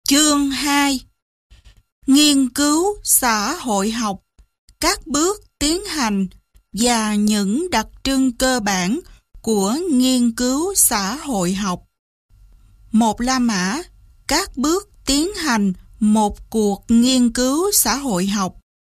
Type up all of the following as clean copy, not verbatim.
Chương 2. Nghiên cứu xã hội học, các bước tiến hành và những đặc trưng cơ bản của nghiên cứu xã hội học. Một La Mã, các bước tiến hành một cuộc nghiên cứu xã hội học.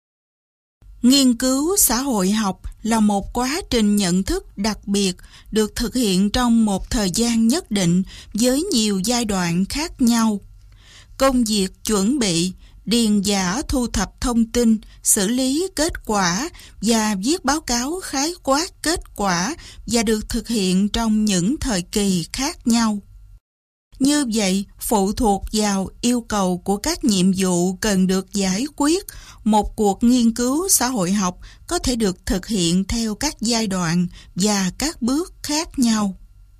Nghiên cứu xã hội học là một quá trình nhận thức đặc biệt được thực hiện trong một thời gian nhất định với nhiều giai đoạn khác nhau. Công việc chuẩn bị, điền dã thu thập thông tin, xử lý kết quả và viết báo cáo khái quát kết quả và được thực hiện trong những thời kỳ khác nhau. Như vậy, phụ thuộc vào yêu cầu của các nhiệm vụ cần được giải quyết, một cuộc nghiên cứu xã hội học có thể được thực hiện theo các giai đoạn và các bước khác nhau.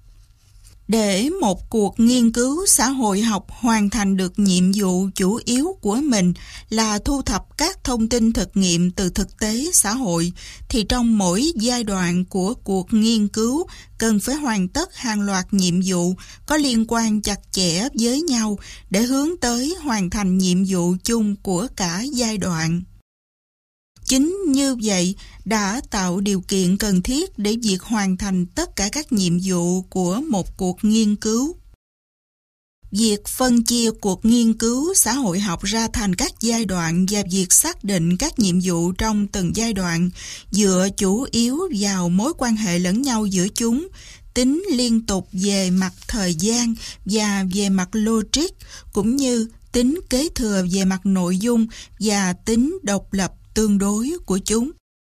Để một cuộc nghiên cứu xã hội học hoàn thành được nhiệm vụ chủ yếu của mình là thu thập các thông tin thực nghiệm từ thực tế xã hội, thì trong mỗi giai đoạn của cuộc nghiên cứu cần phải hoàn tất hàng loạt nhiệm vụ có liên quan chặt chẽ với nhau để hướng tới hoàn thành nhiệm vụ chung của cả giai đoạn. Chính như vậy đã tạo điều kiện cần thiết để việc hoàn thành tất cả các nhiệm vụ của một cuộc nghiên cứu. Việc phân chia cuộc nghiên cứu xã hội học ra thành các giai đoạn và việc xác định các nhiệm vụ trong từng giai đoạn dựa chủ yếu vào mối quan hệ lẫn nhau giữa chúng, tính liên tục về mặt thời gian và về mặt logic, cũng như tính kế thừa về mặt nội dung và tính độc lập tương đối của chúng.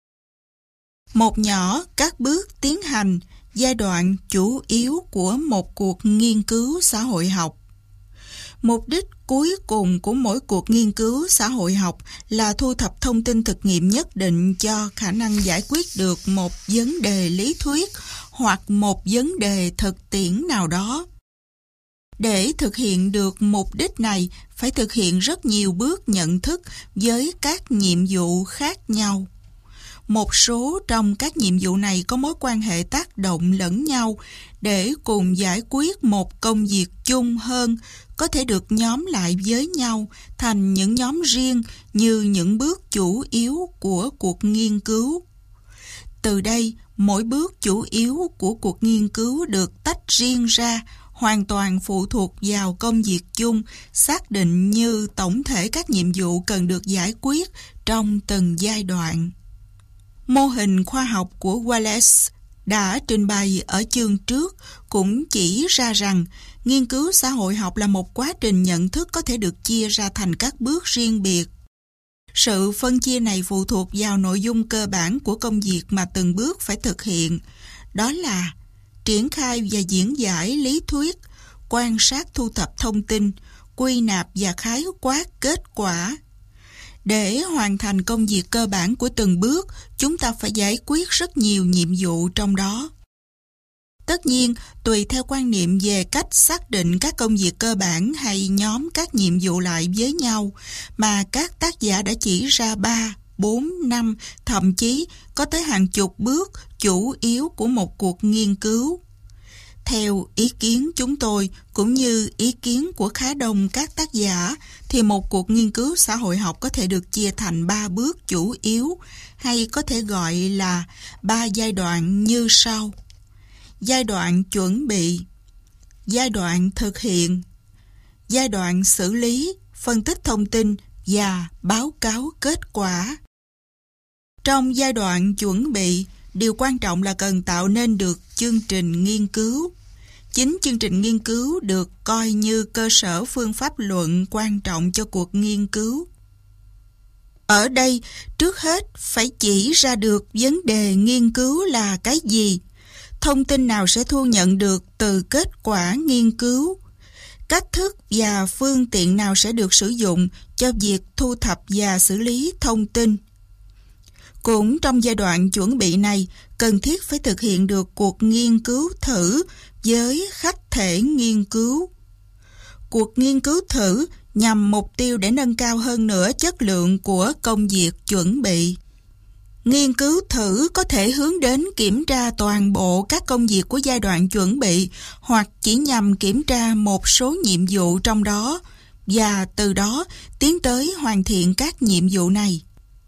Một nhỏ các bước tiến hành, giai đoạn chủ yếu của một cuộc nghiên cứu xã hội học. Mục đích cuối cùng của mỗi cuộc nghiên cứu xã hội học là thu thập thông tin thực nghiệm nhất định cho khả năng giải quyết được một vấn đề lý thuyết hoặc một vấn đề thực tiễn nào đó. Để thực hiện được mục đích này, phải thực hiện rất nhiều bước nhận thức với các nhiệm vụ khác nhau. Một số trong các nhiệm vụ này có mối quan hệ tác động lẫn nhau để cùng giải quyết một công việc chung hơn, có thể được nhóm lại với nhau thành những nhóm riêng như những bước chủ yếu của cuộc nghiên cứu. Từ đây, mỗi bước chủ yếu của cuộc nghiên cứu được tách riêng ra, hoàn toàn phụ thuộc vào công việc chung, xác định như tổng thể các nhiệm vụ cần được giải quyết trong từng giai đoạn. Mô hình khoa học của Wallace đã trình bày ở chương trước cũng chỉ ra rằng nghiên cứu xã hội học là một quá trình nhận thức có thể được chia ra thành các bước riêng biệt. Sự phân chia này phụ thuộc vào nội dung cơ bản của công việc mà từng bước phải thực hiện, đó là triển khai và diễn giải lý thuyết, quan sát thu thập thông tin, quy nạp và khái quát kết quả. Để hoàn thành công việc cơ bản của từng bước, chúng ta phải giải quyết rất nhiều nhiệm vụ trong đó. Tất nhiên, tùy theo quan niệm về cách xác định các công việc cơ bản hay nhóm các nhiệm vụ lại với nhau, mà các tác giả đã chỉ ra 3, 4, 5, thậm chí có tới hàng chục bước chủ yếu của một cuộc nghiên cứu. Theo ý kiến chúng tôi, cũng như ý kiến của khá đông các tác giả, thì một cuộc nghiên cứu xã hội học có thể được chia thành 3 bước chủ yếu, hay có thể gọi là 3 giai đoạn như sau. Giai đoạn chuẩn bị, giai đoạn thực hiện, giai đoạn xử lý, phân tích thông tin và báo cáo kết quả. Trong giai đoạn chuẩn bị, điều quan trọng là cần tạo nên được chương trình nghiên cứu. Chính chương trình nghiên cứu được coi như cơ sở phương pháp luận quan trọng cho cuộc nghiên cứu. Ở đây, trước hết phải chỉ ra được vấn đề nghiên cứu là cái gì, thông tin nào sẽ thu nhận được từ kết quả nghiên cứu, cách thức và phương tiện nào sẽ được sử dụng cho việc thu thập và xử lý thông tin. Cũng trong giai đoạn chuẩn bị này, cần thiết phải thực hiện được cuộc nghiên cứu thử với khách thể nghiên cứu. Cuộc nghiên cứu thử nhằm mục tiêu để nâng cao hơn nữa chất lượng của công việc chuẩn bị. Nghiên cứu thử có thể hướng đến kiểm tra toàn bộ các công việc của giai đoạn chuẩn bị hoặc chỉ nhằm kiểm tra một số nhiệm vụ trong đó, và từ đó tiến tới hoàn thiện các nhiệm vụ này.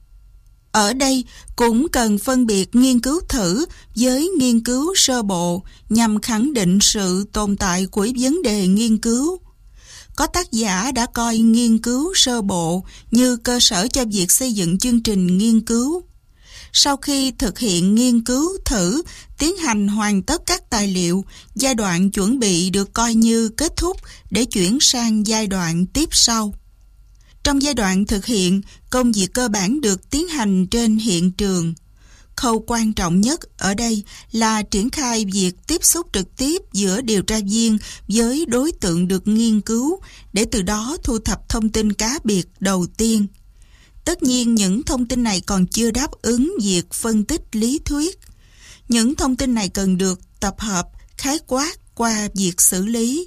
Ở đây cũng cần phân biệt nghiên cứu thử với nghiên cứu sơ bộ nhằm khẳng định sự tồn tại của vấn đề nghiên cứu. Có tác giả đã coi nghiên cứu sơ bộ như cơ sở cho việc xây dựng chương trình nghiên cứu. Sau khi thực hiện nghiên cứu thử, tiến hành hoàn tất các tài liệu, giai đoạn chuẩn bị được coi như kết thúc để chuyển sang giai đoạn tiếp sau. Trong giai đoạn thực hiện, công việc cơ bản được tiến hành trên hiện trường. Khâu quan trọng nhất ở đây là triển khai việc tiếp xúc trực tiếp giữa điều tra viên với đối tượng được nghiên cứu để từ đó thu thập thông tin cá biệt đầu tiên. Tất nhiên những thông tin này còn chưa đáp ứng việc phân tích lý thuyết. Những thông tin này cần được tập hợp, khái quát qua việc xử lý.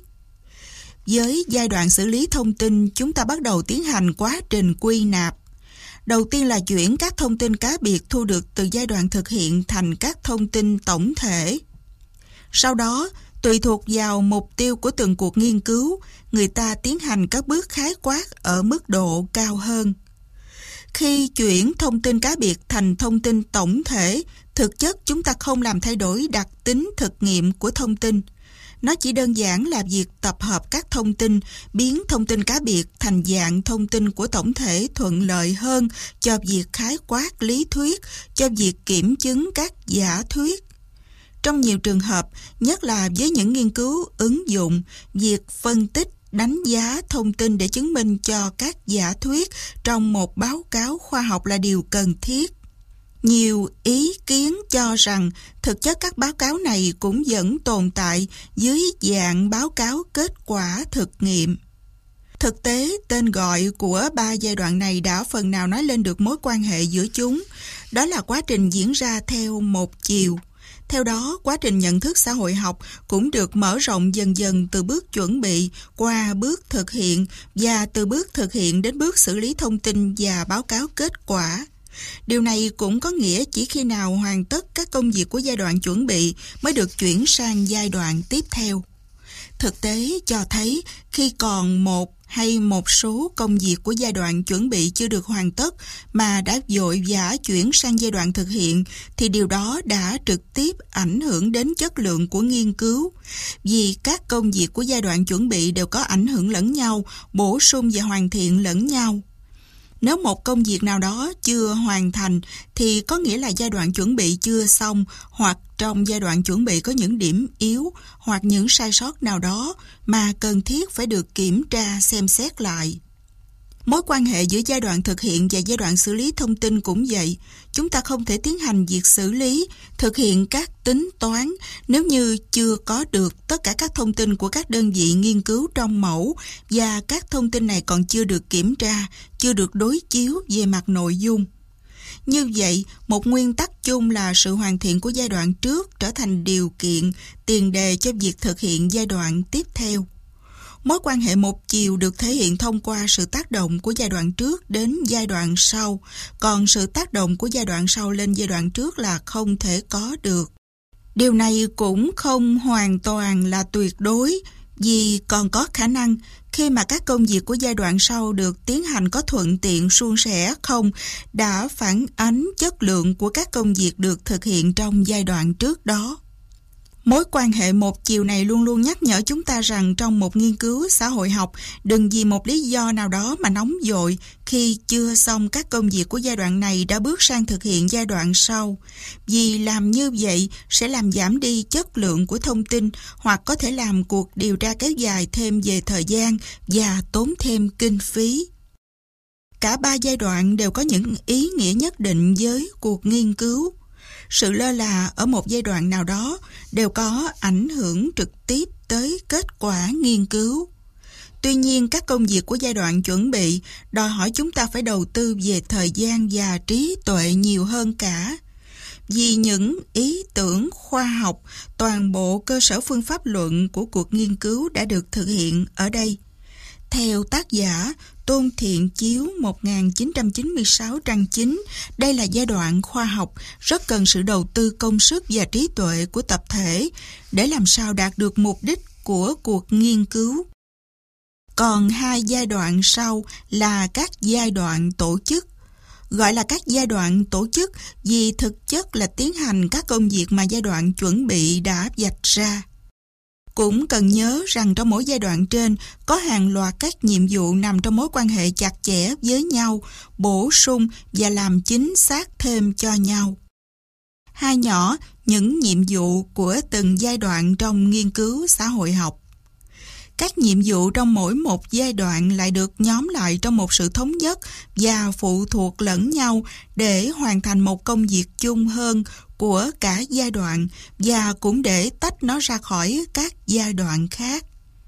Với giai đoạn xử lý thông tin, chúng ta bắt đầu tiến hành quá trình quy nạp. Đầu tiên là chuyển các thông tin cá biệt thu được từ giai đoạn thực hiện thành các thông tin tổng thể. Sau đó, tùy thuộc vào mục tiêu của từng cuộc nghiên cứu, người ta tiến hành các bước khái quát ở mức độ cao hơn. Khi chuyển thông tin cá biệt thành thông tin tổng thể, thực chất chúng ta không làm thay đổi đặc tính thực nghiệm của thông tin. Nó chỉ đơn giản là việc tập hợp các thông tin, biến thông tin cá biệt thành dạng thông tin của tổng thể thuận lợi hơn cho việc khái quát lý thuyết, cho việc kiểm chứng các giả thuyết. Trong nhiều trường hợp, nhất là với những nghiên cứu ứng dụng, việc phân tích, đánh giá thông tin để chứng minh cho các giả thuyết trong một báo cáo khoa học là điều cần thiết. Nhiều ý kiến cho rằng thực chất các báo cáo này cũng vẫn tồn tại dưới dạng báo cáo kết quả thực nghiệm. Thực tế, tên gọi của 3 giai đoạn này đã phần nào nói lên được mối quan hệ giữa chúng. Đó là quá trình diễn ra theo một chiều. Theo đó, quá trình nhận thức xã hội học cũng được mở rộng dần dần từ bước chuẩn bị qua bước thực hiện và từ bước thực hiện đến bước xử lý thông tin và báo cáo kết quả. Điều này cũng có nghĩa chỉ khi nào hoàn tất các công việc của giai đoạn chuẩn bị mới được chuyển sang giai đoạn tiếp theo. Thực tế cho thấy khi còn một hay một số công việc của giai đoạn chuẩn bị chưa được hoàn tất mà đã vội vã chuyển sang giai đoạn thực hiện thì điều đó đã trực tiếp ảnh hưởng đến chất lượng của nghiên cứu. Vì các công việc của giai đoạn chuẩn bị đều có ảnh hưởng lẫn nhau, bổ sung và hoàn thiện lẫn nhau. Nếu một công việc nào đó chưa hoàn thành thì có nghĩa là giai đoạn chuẩn bị chưa xong, hoặc trong giai đoạn chuẩn bị có những điểm yếu hoặc những sai sót nào đó mà cần thiết phải được kiểm tra xem xét lại. Mối quan hệ giữa giai đoạn thực hiện và giai đoạn xử lý thông tin cũng vậy. Chúng ta không thể tiến hành việc xử lý, thực hiện các tính toán nếu như chưa có được tất cả các thông tin của các đơn vị nghiên cứu trong mẫu và các thông tin này còn chưa được kiểm tra, chưa được đối chiếu về mặt nội dung. Như vậy, một nguyên tắc chung là sự hoàn thiện của giai đoạn trước trở thành điều kiện, tiền đề cho việc thực hiện giai đoạn tiếp theo. Mối quan hệ một chiều được thể hiện thông qua sự tác động của giai đoạn trước đến giai đoạn sau, còn sự tác động của giai đoạn sau lên giai đoạn trước là không thể có được. Điều này cũng không hoàn toàn là tuyệt đối, vì còn có khả năng khi mà các công việc của giai đoạn sau được tiến hành có thuận tiện suôn sẻ không đã phản ánh chất lượng của các công việc được thực hiện trong giai đoạn trước đó. Mối quan hệ một chiều này luôn luôn nhắc nhở chúng ta rằng trong một nghiên cứu xã hội học, đừng vì một lý do nào đó mà nóng vội khi chưa xong các công việc của giai đoạn này đã bước sang thực hiện giai đoạn sau. Vì làm như vậy sẽ làm giảm đi chất lượng của thông tin hoặc có thể làm cuộc điều tra kéo dài thêm về thời gian và tốn thêm kinh phí. Cả 3 giai đoạn đều có những ý nghĩa nhất định với cuộc nghiên cứu. Sự lơ là ở một giai đoạn nào đó đều có ảnh hưởng trực tiếp tới kết quả nghiên cứu. Tuy nhiên, các công việc của giai đoạn chuẩn bị đòi hỏi chúng ta phải đầu tư về thời gian và trí tuệ nhiều hơn cả. Vì những ý tưởng khoa học, toàn bộ cơ sở phương pháp luận của cuộc nghiên cứu đã được thực hiện ở đây. Theo tác giả Tôn Thiện Chiếu 1996 trang 9, đây là giai đoạn khoa học rất cần sự đầu tư công sức và trí tuệ của tập thể để làm sao đạt được mục đích của cuộc nghiên cứu. Còn 2 giai đoạn sau là các giai đoạn tổ chức. Gọi là các giai đoạn tổ chức vì thực chất là tiến hành các công việc mà giai đoạn chuẩn bị đã vạch ra. Cũng cần nhớ rằng trong mỗi giai đoạn trên có hàng loạt các nhiệm vụ nằm trong mối quan hệ chặt chẽ với nhau, bổ sung và làm chính xác thêm cho nhau. Hai nhỏ, những nhiệm vụ của từng giai đoạn trong nghiên cứu xã hội học. Các nhiệm vụ trong mỗi một giai đoạn lại được nhóm lại trong một sự thống nhất và phụ thuộc lẫn nhau để hoàn thành một công việc chung hơn của cả giai đoạn và cũng để tách nó ra khỏi các giai đoạn khác.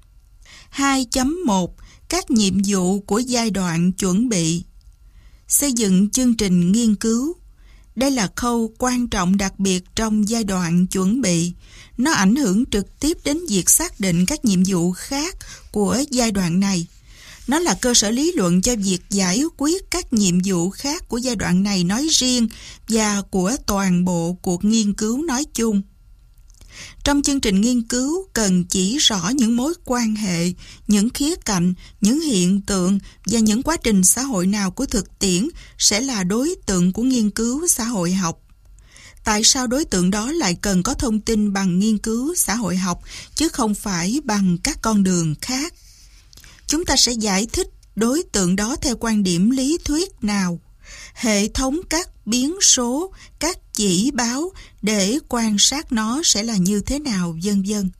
2.1 Các nhiệm vụ của giai đoạn chuẩn bị. Xây dựng chương trình nghiên cứu. Đây là khâu quan trọng đặc biệt trong giai đoạn chuẩn bị. Nó ảnh hưởng trực tiếp đến việc xác định các nhiệm vụ khác của giai đoạn này. Nó là cơ sở lý luận cho việc giải quyết các nhiệm vụ khác của giai đoạn này nói riêng và của toàn bộ cuộc nghiên cứu nói chung. Trong chương trình nghiên cứu cần chỉ rõ những mối quan hệ, những khía cạnh, những hiện tượng và những quá trình xã hội nào của thực tiễn sẽ là đối tượng của nghiên cứu xã hội học. Tại sao đối tượng đó lại cần có thông tin bằng nghiên cứu xã hội học chứ không phải bằng các con đường khác? Chúng ta sẽ giải thích đối tượng đó theo quan điểm lý thuyết nào, hệ thống các biến số, các chỉ báo để quan sát nó sẽ là như thế nào, vân vân.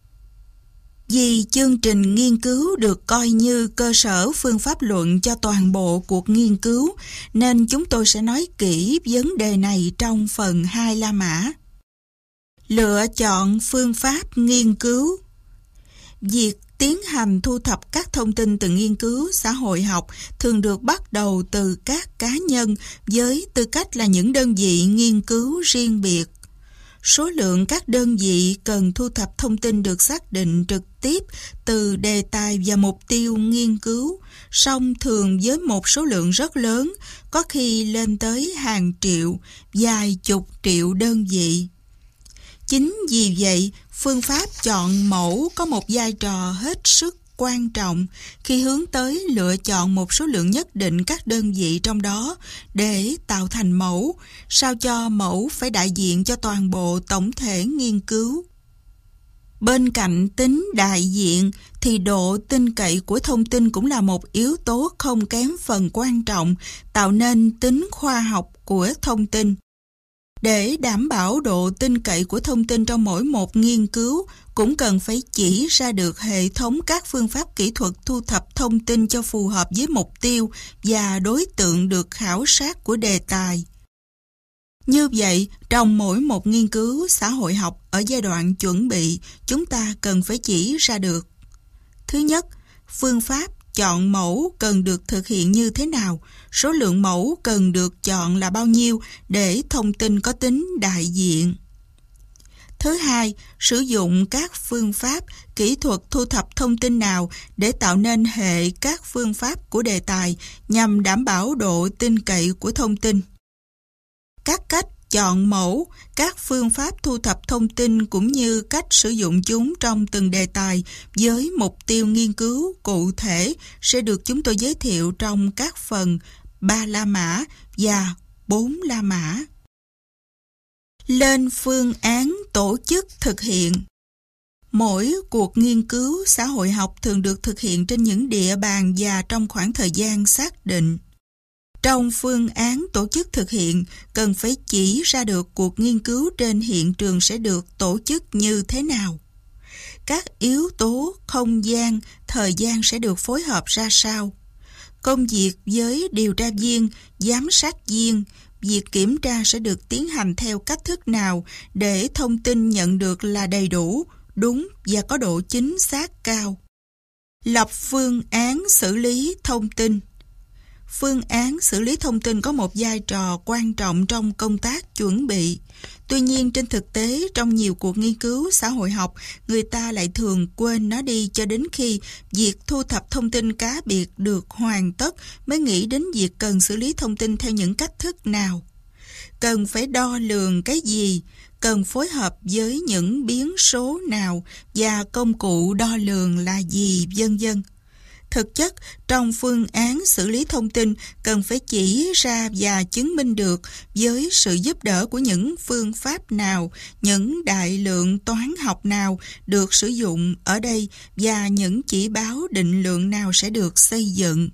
Vì chương trình nghiên cứu được coi như cơ sở phương pháp luận cho toàn bộ cuộc nghiên cứu, nên chúng tôi sẽ nói kỹ vấn đề này trong phần 2 La Mã. Lựa chọn phương pháp nghiên cứu. Việc tiến hành thu thập các thông tin từ nghiên cứu xã hội học thường được bắt đầu từ các cá nhân với tư cách là những đơn vị nghiên cứu riêng biệt. Số lượng các đơn vị cần thu thập thông tin được xác định trực tiếp từ đề tài và mục tiêu nghiên cứu, song thường với một số lượng rất lớn, có khi lên tới hàng triệu, vài chục triệu đơn vị. Chính vì vậy, phương pháp chọn mẫu có một vai trò hết sức quan trọng khi hướng tới lựa chọn một số lượng nhất định các đơn vị trong đó để tạo thành mẫu, sao cho mẫu phải đại diện cho toàn bộ tổng thể nghiên cứu. Bên cạnh tính đại diện thì độ tin cậy của thông tin cũng là một yếu tố không kém phần quan trọng tạo nên tính khoa học của thông tin. Để đảm bảo độ tin cậy của thông tin trong mỗi một nghiên cứu, cũng cần phải chỉ ra được hệ thống các phương pháp kỹ thuật thu thập thông tin cho phù hợp với mục tiêu và đối tượng được khảo sát của đề tài. Như vậy, trong mỗi một nghiên cứu xã hội học ở giai đoạn chuẩn bị, chúng ta cần phải chỉ ra được: thứ nhất, phương pháp chọn mẫu cần được thực hiện như thế nào, số lượng mẫu cần được chọn là bao nhiêu để thông tin có tính đại diện. Thứ hai, sử dụng các phương pháp, kỹ thuật thu thập thông tin nào để tạo nên hệ các phương pháp của đề tài nhằm đảm bảo độ tin cậy của thông tin. Các cách chọn mẫu, các phương pháp thu thập thông tin cũng như cách sử dụng chúng trong từng đề tài với mục tiêu nghiên cứu cụ thể sẽ được chúng tôi giới thiệu trong các phần 3 La Mã và 4 La Mã. Lên phương án tổ chức thực hiện. Mỗi cuộc nghiên cứu xã hội học thường được thực hiện trên những địa bàn và trong khoảng thời gian xác định. Trong phương án tổ chức thực hiện, cần phải chỉ ra được cuộc nghiên cứu trên hiện trường sẽ được tổ chức như thế nào. Các yếu tố không gian, thời gian sẽ được phối hợp ra sao. Công việc với điều tra viên, giám sát viên, việc kiểm tra sẽ được tiến hành theo cách thức nào để thông tin nhận được là đầy đủ, đúng và có độ chính xác cao. Lập phương án xử lý thông tin. Phương án xử lý thông tin có một vai trò quan trọng trong công tác chuẩn bị. Tuy nhiên, trên thực tế, trong nhiều cuộc nghiên cứu xã hội học, người ta lại thường quên nó đi cho đến khi việc thu thập thông tin cá biệt được hoàn tất mới nghĩ đến việc cần xử lý thông tin theo những cách thức nào. Cần phải đo lường cái gì, cần phối hợp với những biến số nào và công cụ đo lường là gì, vân vân. Thực chất, trong phương án xử lý thông tin cần phải chỉ ra và chứng minh được với sự giúp đỡ của những phương pháp nào, những đại lượng toán học nào được sử dụng ở đây và những chỉ báo định lượng nào sẽ được xây dựng.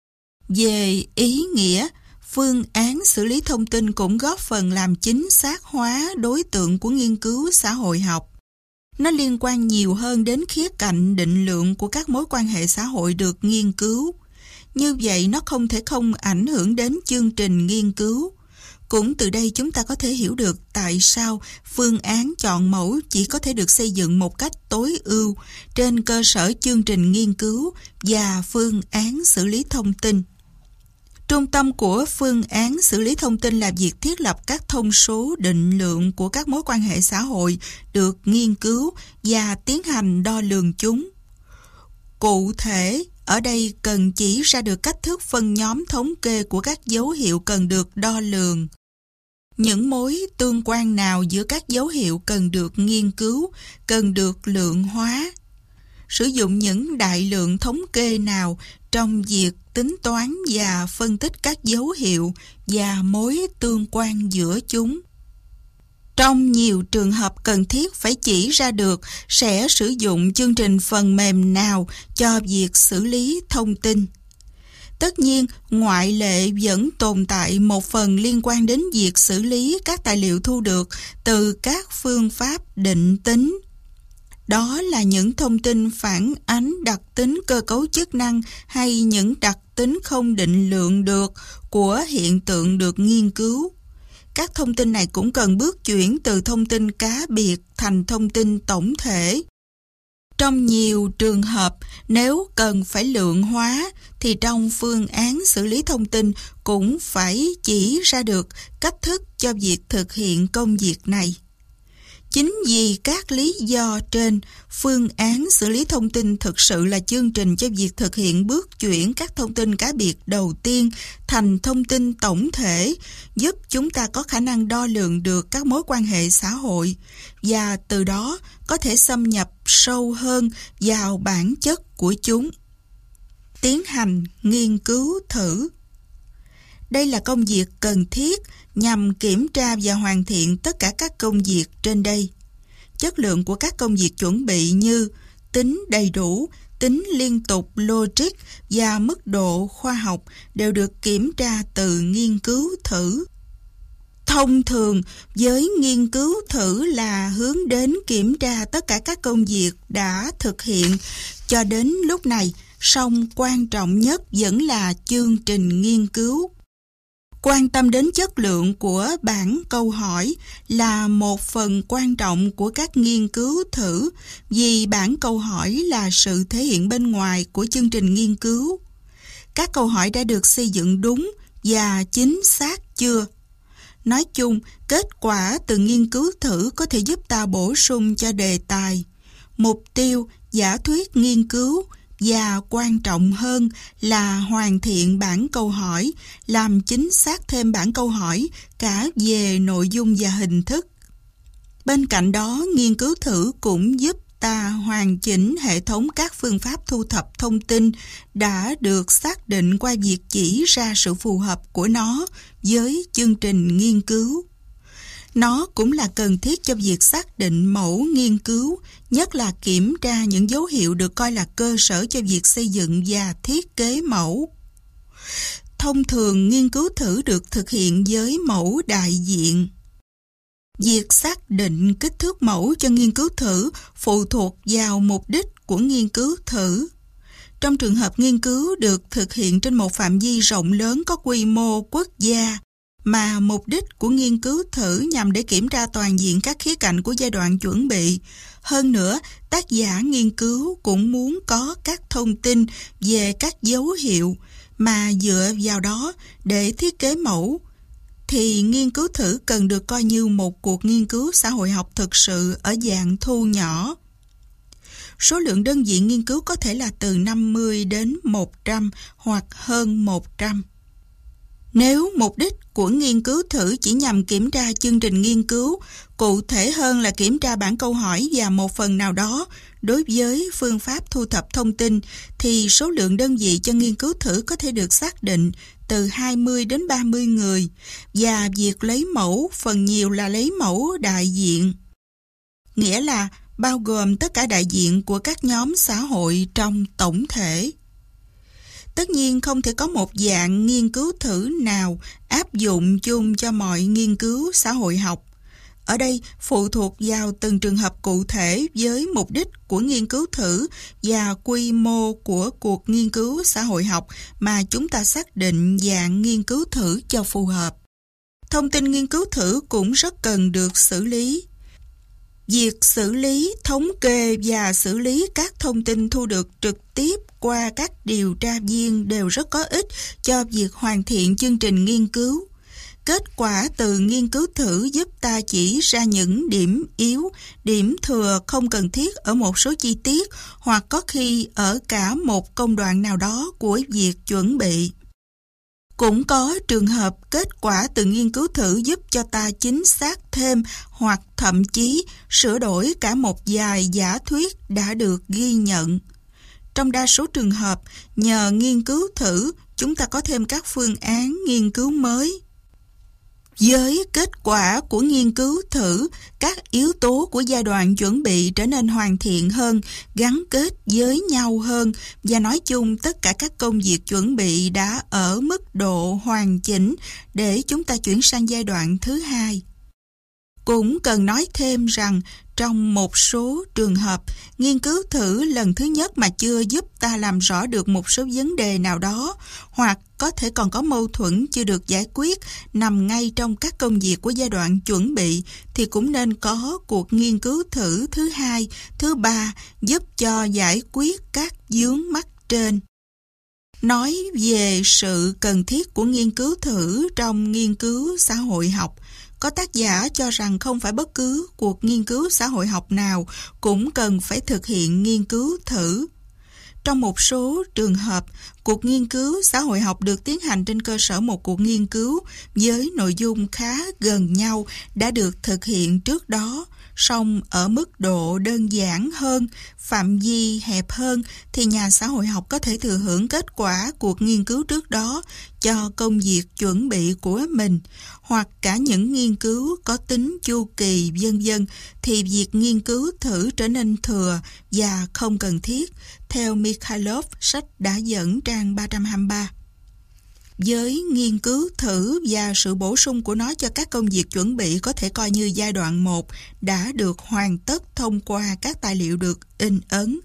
Về ý nghĩa, phương án xử lý thông tin cũng góp phần làm chính xác hóa đối tượng của nghiên cứu xã hội học. Nó liên quan nhiều hơn đến khía cạnh định lượng của các mối quan hệ xã hội được nghiên cứu. Như vậy, nó không thể không ảnh hưởng đến chương trình nghiên cứu. Cũng từ đây chúng ta có thể hiểu được tại sao phương án chọn mẫu chỉ có thể được xây dựng một cách tối ưu trên cơ sở chương trình nghiên cứu và phương án xử lý thông tin. Trung tâm của phương án xử lý thông tin là việc thiết lập các thông số định lượng của các mối quan hệ xã hội được nghiên cứu và tiến hành đo lường chúng. Cụ thể, ở đây cần chỉ ra được cách thức phân nhóm thống kê của các dấu hiệu cần được đo lường. Những mối tương quan nào giữa các dấu hiệu cần được nghiên cứu, cần được lượng hóa. Sử dụng những đại lượng thống kê nào trong việc tính toán và phân tích các dấu hiệu và mối tương quan giữa chúng. Trong nhiều trường hợp cần thiết phải chỉ ra được sẽ sử dụng chương trình phần mềm nào cho việc xử lý thông tin. Tất nhiên, ngoại lệ vẫn tồn tại một phần liên quan đến việc xử lý các tài liệu thu được từ các phương pháp định tính. Đó là những thông tin phản ánh đặc tính cơ cấu chức năng hay những đặc tính không định lượng được của hiện tượng được nghiên cứu. Các thông tin này cũng cần bước chuyển từ thông tin cá biệt thành thông tin tổng thể. Trong nhiều trường hợp, nếu cần phải lượng hóa, thì trong phương án xử lý thông tin cũng phải chỉ ra được cách thức cho việc thực hiện công việc này. Chính vì các lý do trên, phương án xử lý thông tin thực sự là chương trình cho việc thực hiện bước chuyển các thông tin cá biệt đầu tiên thành thông tin tổng thể, giúp chúng ta có khả năng đo lường được các mối quan hệ xã hội và từ đó có thể xâm nhập sâu hơn vào bản chất của chúng. Tiến hành nghiên cứu thử. Đây là công việc cần thiết nhằm kiểm tra và hoàn thiện tất cả các công việc trên đây. Chất lượng của các công việc chuẩn bị như tính đầy đủ, tính liên tục logic và mức độ khoa học đều được kiểm tra từ nghiên cứu thử. Thông thường, với nghiên cứu thử là hướng đến kiểm tra tất cả các công việc đã thực hiện cho đến lúc này, song quan trọng nhất vẫn là chương trình nghiên cứu. Quan tâm đến chất lượng của bản câu hỏi là một phần quan trọng của các nghiên cứu thử, vì bản câu hỏi là sự thể hiện bên ngoài của chương trình nghiên cứu. Các câu hỏi đã được xây dựng đúng và chính xác chưa? Nói chung, kết quả từ nghiên cứu thử có thể giúp ta bổ sung cho đề tài, mục tiêu, giả thuyết nghiên cứu, và quan trọng hơn là hoàn thiện bản câu hỏi, làm chính xác thêm bản câu hỏi cả về nội dung và hình thức. Bên cạnh đó, nghiên cứu thử cũng giúp ta hoàn chỉnh hệ thống các phương pháp thu thập thông tin đã được xác định qua việc chỉ ra sự phù hợp của nó với chương trình nghiên cứu. Nó cũng là cần thiết cho việc xác định mẫu nghiên cứu, nhất là kiểm tra những dấu hiệu được coi là cơ sở cho việc xây dựng và thiết kế mẫu. Thông thường, nghiên cứu thử được thực hiện với mẫu đại diện. Việc xác định kích thước mẫu cho nghiên cứu thử phụ thuộc vào mục đích của nghiên cứu thử. Trong trường hợp nghiên cứu được thực hiện trên một phạm vi rộng lớn có quy mô quốc gia, mà mục đích của nghiên cứu thử nhằm để kiểm tra toàn diện các khía cạnh của giai đoạn chuẩn bị. Hơn nữa, tác giả nghiên cứu cũng muốn có các thông tin về các dấu hiệu mà dựa vào đó để thiết kế mẫu, thì nghiên cứu thử cần được coi như một cuộc nghiên cứu xã hội học thực sự ở dạng thu nhỏ. Số lượng đơn vị nghiên cứu có thể là từ 50 đến 100 hoặc hơn 100. Nếu mục đích của nghiên cứu thử chỉ nhằm kiểm tra chương trình nghiên cứu, cụ thể hơn là kiểm tra bản câu hỏi và một phần nào đó đối với phương pháp thu thập thông tin thì số lượng đơn vị cho nghiên cứu thử có thể được xác định từ 20 đến 30 người, và việc lấy mẫu phần nhiều là lấy mẫu đại diện, nghĩa là bao gồm tất cả đại diện của các nhóm xã hội trong tổng thể. Tất nhiên không thể có một dạng nghiên cứu thử nào áp dụng chung cho mọi nghiên cứu xã hội học. Ở đây phụ thuộc vào từng trường hợp cụ thể với mục đích của nghiên cứu thử và quy mô của cuộc nghiên cứu xã hội học mà chúng ta xác định dạng nghiên cứu thử cho phù hợp. Thông tin nghiên cứu thử cũng rất cần được xử lý. Việc xử lý, thống kê và xử lý các thông tin thu được trực tiếp qua các điều tra viên đều rất có ích cho việc hoàn thiện chương trình nghiên cứu. Kết quả từ nghiên cứu thử giúp ta chỉ ra những điểm yếu, điểm thừa không cần thiết ở một số chi tiết hoặc có khi ở cả một công đoạn nào đó của việc chuẩn bị. Cũng có trường hợp kết quả từ nghiên cứu thử giúp cho ta chính xác thêm hoặc thậm chí sửa đổi cả một vài giả thuyết đã được ghi nhận. Trong đa số trường hợp, nhờ nghiên cứu thử, chúng ta có thêm các phương án nghiên cứu mới. Với kết quả của nghiên cứu thử, các yếu tố của giai đoạn chuẩn bị trở nên hoàn thiện hơn, gắn kết với nhau hơn, và nói chung tất cả các công việc chuẩn bị đã ở mức độ hoàn chỉnh để chúng ta chuyển sang giai đoạn thứ hai. Cũng cần nói thêm rằng trong một số trường hợp, nghiên cứu thử lần thứ nhất mà chưa giúp ta làm rõ được một số vấn đề nào đó, hoặc có thể còn có mâu thuẫn chưa được giải quyết nằm ngay trong các công việc của giai đoạn chuẩn bị, thì cũng nên có cuộc nghiên cứu thử thứ hai, thứ ba giúp cho giải quyết các vướng mắc trên. Nói về sự cần thiết của nghiên cứu thử trong nghiên cứu xã hội học, có tác giả cho rằng không phải bất cứ cuộc nghiên cứu xã hội học nào cũng cần phải thực hiện nghiên cứu thử. Trong một số trường hợp, cuộc nghiên cứu xã hội học được tiến hành trên cơ sở một cuộc nghiên cứu với nội dung khá gần nhau đã được thực hiện trước đó, song ở mức độ đơn giản hơn, phạm vi hẹp hơn, thì nhà xã hội học có thể thừa hưởng kết quả cuộc nghiên cứu trước đó cho công việc chuẩn bị của mình, hoặc cả những nghiên cứu có tính chu kỳ vân vân, thì việc nghiên cứu thử trở nên thừa và không cần thiết, theo Mikhailov, sách đã dẫn trang 323. Với nghiên cứu thử và sự bổ sung của nó cho các công việc chuẩn bị có thể coi như giai đoạn 1 đã được hoàn tất thông qua các tài liệu được in ấn.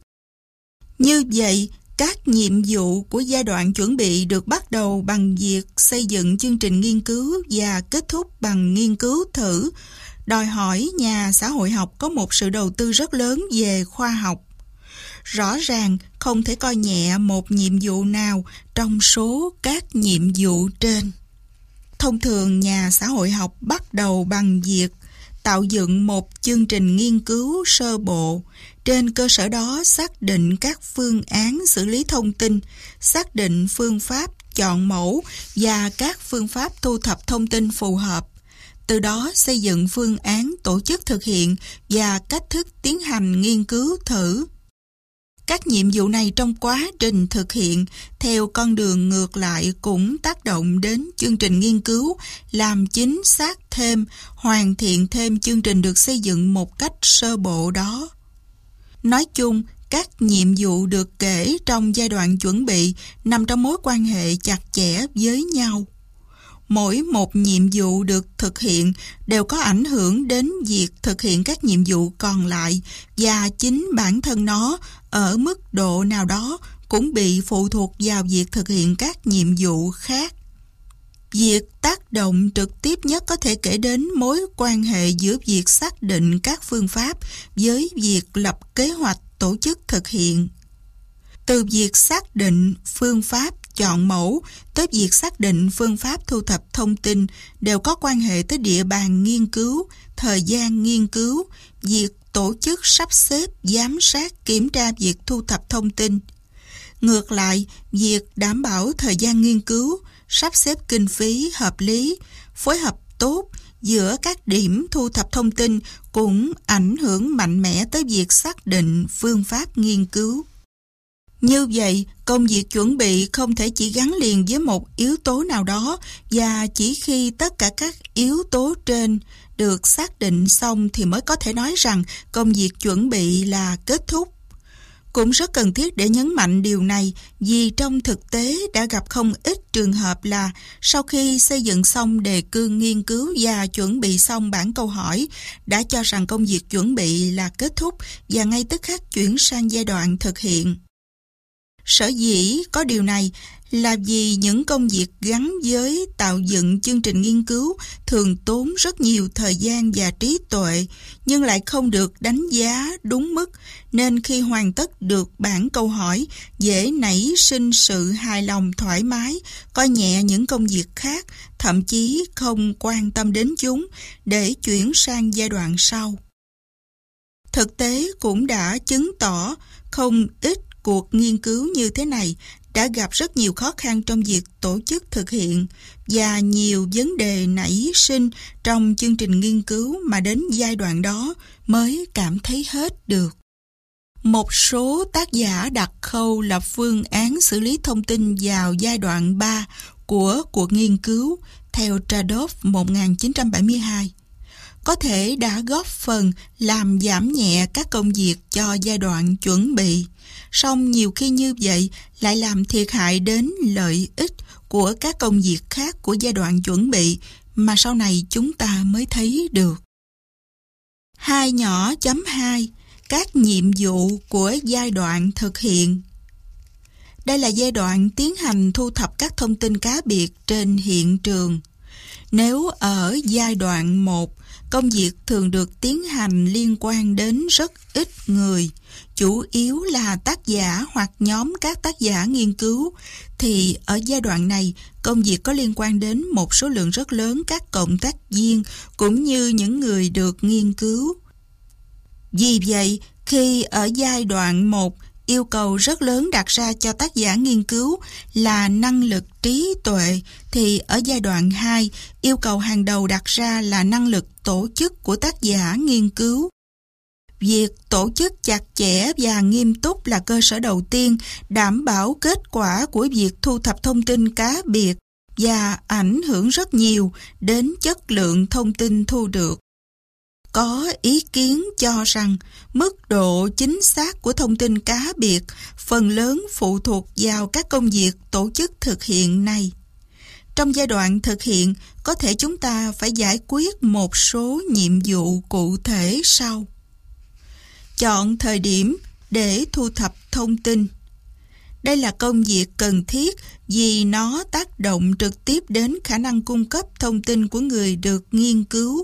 Như vậy, các nhiệm vụ của giai đoạn chuẩn bị được bắt đầu bằng việc xây dựng chương trình nghiên cứu và kết thúc bằng nghiên cứu thử, đòi hỏi nhà xã hội học có một sự đầu tư rất lớn về khoa học. Rõ ràng không thể coi nhẹ một nhiệm vụ nào trong số các nhiệm vụ trên. Thông thường nhà xã hội học bắt đầu bằng việc tạo dựng một chương trình nghiên cứu sơ bộ, trên cơ sở đó xác định các phương án xử lý thông tin, xác định phương pháp chọn mẫu và các phương pháp thu thập thông tin phù hợp. Từ đó xây dựng phương án tổ chức thực hiện và cách thức tiến hành nghiên cứu thử. Các nhiệm vụ này trong quá trình thực hiện theo con đường ngược lại cũng tác động đến chương trình nghiên cứu, làm chính xác thêm, hoàn thiện thêm chương trình được xây dựng một cách sơ bộ đó. Nói chung, các nhiệm vụ được kể trong giai đoạn chuẩn bị nằm trong mối quan hệ chặt chẽ với nhau. Mỗi một nhiệm vụ được thực hiện đều có ảnh hưởng đến việc thực hiện các nhiệm vụ còn lại, và chính bản thân nó ở mức độ nào đó cũng bị phụ thuộc vào việc thực hiện các nhiệm vụ khác. Việc tác động trực tiếp nhất có thể kể đến mối quan hệ giữa việc xác định các phương pháp với việc lập kế hoạch tổ chức thực hiện. Từ việc xác định phương pháp chọn mẫu tới việc xác định phương pháp thu thập thông tin đều có quan hệ tới địa bàn nghiên cứu, thời gian nghiên cứu, việc tổ chức sắp xếp, giám sát, kiểm tra việc thu thập thông tin. Ngược lại, việc đảm bảo thời gian nghiên cứu, sắp xếp kinh phí hợp lý, phối hợp tốt giữa các điểm thu thập thông tin cũng ảnh hưởng mạnh mẽ tới việc xác định phương pháp nghiên cứu. Như vậy, công việc chuẩn bị không thể chỉ gắn liền với một yếu tố nào đó, và chỉ khi tất cả các yếu tố trên được xác định xong thì mới có thể nói rằng công việc chuẩn bị là kết thúc. Cũng rất cần thiết để nhấn mạnh điều này, vì trong thực tế đã gặp không ít trường hợp là sau khi xây dựng xong đề cương nghiên cứu và chuẩn bị xong bản câu hỏi, đã cho rằng công việc chuẩn bị là kết thúc và ngay tức khắc chuyển sang giai đoạn thực hiện. Sở dĩ có điều này là vì những công việc gắn với tạo dựng chương trình nghiên cứu thường tốn rất nhiều thời gian và trí tuệ, nhưng lại không được đánh giá đúng mức, nên khi hoàn tất được bản câu hỏi, dễ nảy sinh sự hài lòng thoải mái, coi nhẹ những công việc khác, thậm chí không quan tâm đến chúng, để chuyển sang giai đoạn sau. Thực tế cũng đã chứng tỏ không ít cuộc nghiên cứu như thế này đã gặp rất nhiều khó khăn trong việc tổ chức thực hiện, và nhiều vấn đề nảy sinh trong chương trình nghiên cứu mà đến giai đoạn đó mới cảm thấy hết được. Một số tác giả đặt khâu lập phương án xử lý thông tin vào giai đoạn 3 của cuộc nghiên cứu theo Tradov 1972. Có thể đã góp phần làm giảm nhẹ các công việc cho giai đoạn chuẩn bị, song nhiều khi như vậy lại làm thiệt hại đến lợi ích của các công việc khác của giai đoạn chuẩn bị mà sau này chúng ta mới thấy được. 2.2 Các nhiệm vụ của giai đoạn thực hiện. Đây là giai đoạn tiến hành thu thập các thông tin cá biệt trên hiện trường. Nếu ở giai đoạn 1, công việc thường được tiến hành liên quan đến rất ít người, chủ yếu là tác giả hoặc nhóm các tác giả nghiên cứu, thì ở giai đoạn này, công việc có liên quan đến một số lượng rất lớn các cộng tác viên cũng như những người được nghiên cứu. Vì vậy, khi ở giai đoạn 1, yêu cầu rất lớn đặt ra cho tác giả nghiên cứu là năng lực trí tuệ, thì ở giai đoạn 2, yêu cầu hàng đầu đặt ra là năng lực tổ chức của tác giả nghiên cứu. Việc tổ chức chặt chẽ và nghiêm túc là cơ sở đầu tiên đảm bảo kết quả của việc thu thập thông tin cá biệt và ảnh hưởng rất nhiều đến chất lượng thông tin thu được. Có ý kiến cho rằng mức độ chính xác của thông tin cá biệt phần lớn phụ thuộc vào các công việc tổ chức thực hiện này. Trong giai đoạn thực hiện, có thể chúng ta phải giải quyết một số nhiệm vụ cụ thể sau. Chọn thời điểm để thu thập thông tin. Đây là công việc cần thiết vì nó tác động trực tiếp đến khả năng cung cấp thông tin của người được nghiên cứu.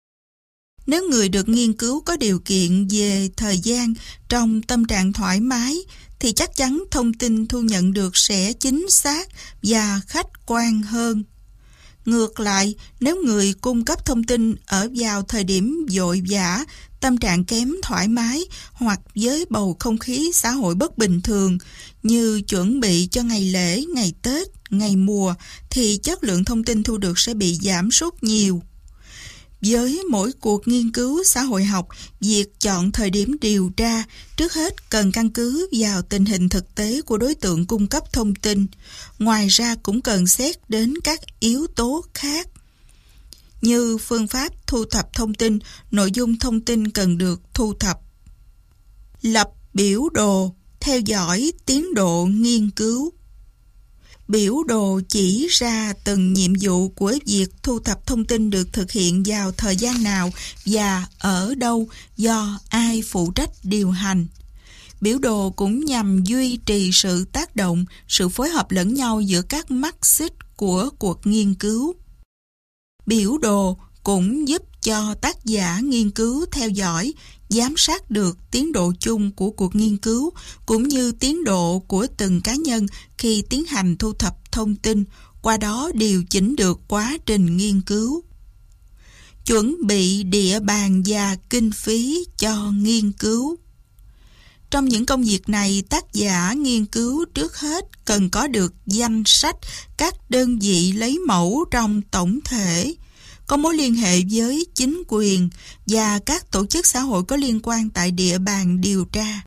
Nếu người được nghiên cứu có điều kiện về thời gian trong tâm trạng thoải mái, thì chắc chắn thông tin thu nhận được sẽ chính xác và khách quan hơn. Ngược lại, nếu người cung cấp thông tin ở vào thời điểm vội vã, tâm trạng kém thoải mái hoặc với bầu không khí xã hội bất bình thường như chuẩn bị cho ngày lễ, ngày Tết, ngày mùa, thì chất lượng thông tin thu được sẽ bị giảm sút nhiều. Với mỗi cuộc nghiên cứu xã hội học, việc chọn thời điểm điều tra trước hết cần căn cứ vào tình hình thực tế của đối tượng cung cấp thông tin. Ngoài ra cũng cần xét đến các yếu tố khác, như phương pháp thu thập thông tin, nội dung thông tin cần được thu thập. Lập biểu đồ, theo dõi tiến độ nghiên cứu. Biểu đồ chỉ ra từng nhiệm vụ của việc thu thập thông tin được thực hiện vào thời gian nào và ở đâu, do ai phụ trách điều hành. Biểu đồ cũng nhằm duy trì sự tác động, sự phối hợp lẫn nhau giữa các mắt xích của cuộc nghiên cứu. Biểu đồ cũng giúp cho tác giả nghiên cứu theo dõi, giám sát được tiến độ chung của cuộc nghiên cứu cũng như tiến độ của từng cá nhân khi tiến hành thu thập thông tin, qua đó điều chỉnh được quá trình nghiên cứu. Chuẩn bị địa bàn và kinh phí cho nghiên cứu. Trong những công việc này, tác giả nghiên cứu trước hết cần có được danh sách các đơn vị lấy mẫu trong tổng thể, có mối liên hệ với chính quyền và các tổ chức xã hội có liên quan tại địa bàn điều tra.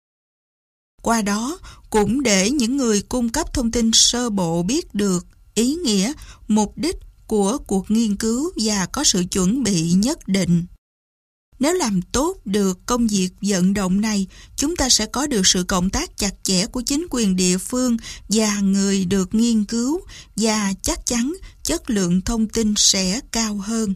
Qua đó, cũng để những người cung cấp thông tin sơ bộ biết được ý nghĩa, mục đích của cuộc nghiên cứu và có sự chuẩn bị nhất định. Nếu làm tốt được công việc vận động này, chúng ta sẽ có được sự cộng tác chặt chẽ của chính quyền địa phương và người được nghiên cứu, và chắc chắn chất lượng thông tin sẽ cao hơn.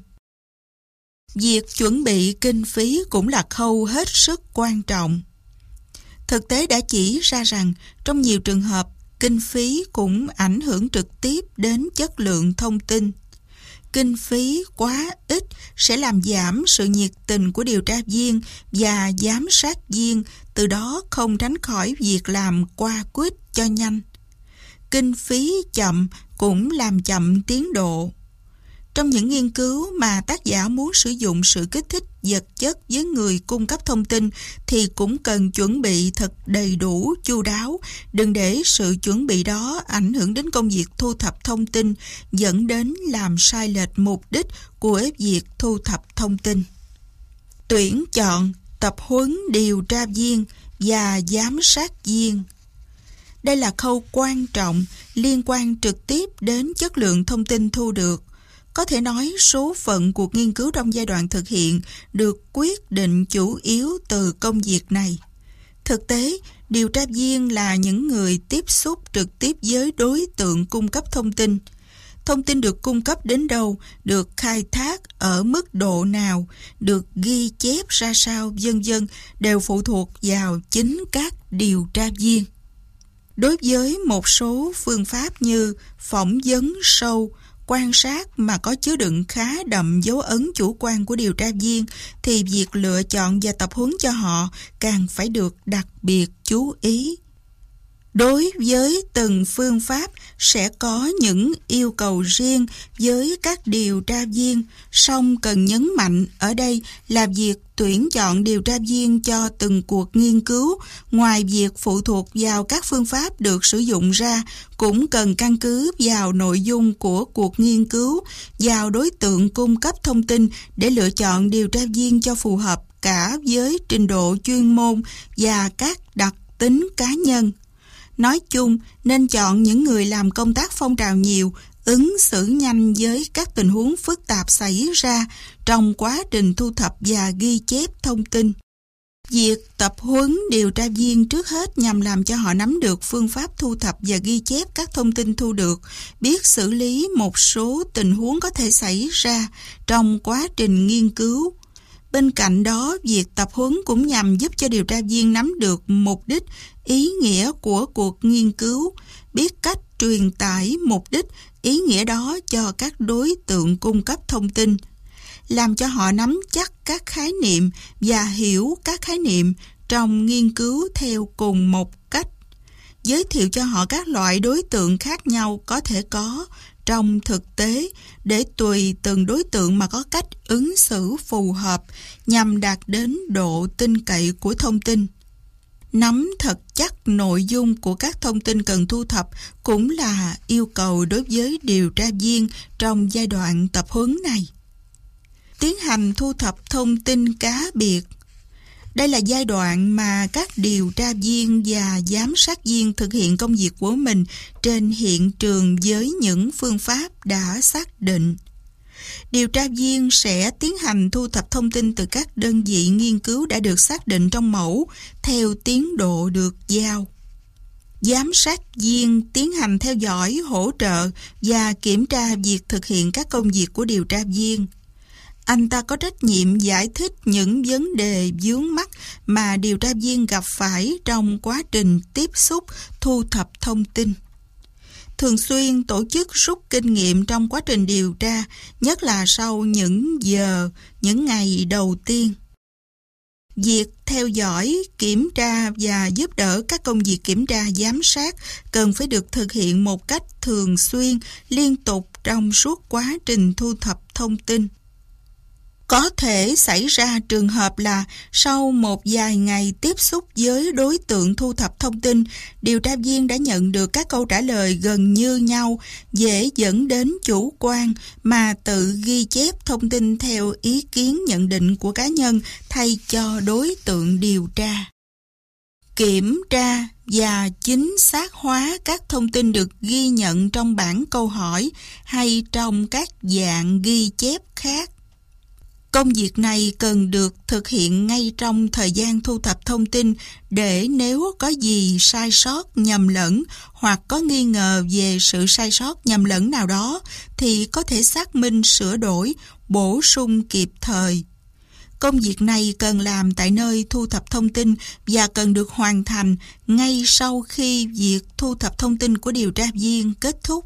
Việc chuẩn bị kinh phí cũng là khâu hết sức quan trọng. Thực tế đã chỉ ra rằng trong nhiều trường hợp, kinh phí cũng ảnh hưởng trực tiếp đến chất lượng thông tin. Kinh phí quá ít sẽ làm giảm sự nhiệt tình của điều tra viên và giám sát viên, từ đó không tránh khỏi việc làm qua quýt cho nhanh. Kinh phí chậm cũng làm chậm tiến độ. Trong những nghiên cứu mà tác giả muốn sử dụng sự kích thích vật chất với người cung cấp thông tin thì cũng cần chuẩn bị thật đầy đủ, chu đáo, đừng để sự chuẩn bị đó ảnh hưởng đến công việc thu thập thông tin, dẫn đến làm sai lệch mục đích của việc thu thập thông tin. Tuyển chọn, tập huấn điều tra viên và giám sát viên. Đây là khâu quan trọng liên quan trực tiếp đến chất lượng thông tin thu được. Có thể nói số phận cuộc nghiên cứu trong giai đoạn thực hiện được quyết định chủ yếu từ công việc này. Thực tế, điều tra viên là những người tiếp xúc trực tiếp với đối tượng cung cấp thông tin. Thông tin được cung cấp đến đâu, được khai thác ở mức độ nào, được ghi chép ra sao, vân vân, đều phụ thuộc vào chính các điều tra viên. Đối với một số phương pháp như phỏng vấn sâu, quan sát mà có chứa đựng khá đậm dấu ấn chủ quan của điều tra viên, thì việc lựa chọn và tập huấn cho họ càng phải được đặc biệt chú ý. Đối với từng phương pháp sẽ có những yêu cầu riêng với các điều tra viên, song cần nhấn mạnh ở đây là việc tuyển chọn điều tra viên cho từng cuộc nghiên cứu, ngoài việc phụ thuộc vào các phương pháp được sử dụng ra, cũng cần căn cứ vào nội dung của cuộc nghiên cứu, vào đối tượng cung cấp thông tin để lựa chọn điều tra viên cho phù hợp cả với trình độ chuyên môn và các đặc tính cá nhân. Nói chung, nên chọn những người làm công tác phong trào nhiều, ứng xử nhanh với các tình huống phức tạp xảy ra trong quá trình thu thập và ghi chép thông tin. Việc tập huấn điều tra viên trước hết nhằm làm cho họ nắm được phương pháp thu thập và ghi chép các thông tin thu được, biết xử lý một số tình huống có thể xảy ra trong quá trình nghiên cứu. Bên cạnh đó, việc tập huấn cũng nhằm giúp cho điều tra viên nắm được mục đích, ý nghĩa của cuộc nghiên cứu, biết cách truyền tải mục đích, ý nghĩa đó cho các đối tượng cung cấp thông tin, làm cho họ nắm chắc các khái niệm và hiểu các khái niệm trong nghiên cứu theo cùng một cách, giới thiệu cho họ các loại đối tượng khác nhau có thể có trong thực tế để tùy từng đối tượng mà có cách ứng xử phù hợp nhằm đạt đến độ tin cậy của thông tin. Nắm thật chắc nội dung của các thông tin cần thu thập cũng là yêu cầu đối với điều tra viên trong giai đoạn tập huấn này. Tiến hành thu thập thông tin cá biệt. Đây là giai đoạn mà các điều tra viên và giám sát viên thực hiện công việc của mình trên hiện trường với những phương pháp đã xác định. Điều tra viên sẽ tiến hành thu thập thông tin từ các đơn vị nghiên cứu đã được xác định trong mẫu theo tiến độ được giao. Giám sát viên tiến hành theo dõi, hỗ trợ và kiểm tra việc thực hiện các công việc của điều tra viên. Anh ta có trách nhiệm giải thích những vấn đề vướng mắc mà điều tra viên gặp phải trong quá trình tiếp xúc thu thập thông tin. Thường xuyên tổ chức rút kinh nghiệm trong quá trình điều tra, nhất là sau những giờ, những ngày đầu tiên. Việc theo dõi, kiểm tra và giúp đỡ các công việc kiểm tra giám sát cần phải được thực hiện một cách thường xuyên, liên tục trong suốt quá trình thu thập thông tin. Có thể xảy ra trường hợp là sau một vài ngày tiếp xúc với đối tượng thu thập thông tin, điều tra viên đã nhận được các câu trả lời gần như nhau, dễ dẫn đến chủ quan mà tự ghi chép thông tin theo ý kiến nhận định của cá nhân thay cho đối tượng điều tra. Kiểm tra và chính xác hóa các thông tin được ghi nhận trong bảng câu hỏi hay trong các dạng ghi chép khác. Công việc này cần được thực hiện ngay trong thời gian thu thập thông tin để nếu có gì sai sót nhầm lẫn hoặc có nghi ngờ về sự sai sót nhầm lẫn nào đó thì có thể xác minh, sửa đổi, bổ sung kịp thời. Công việc này cần làm tại nơi thu thập thông tin và cần được hoàn thành ngay sau khi việc thu thập thông tin của điều tra viên kết thúc.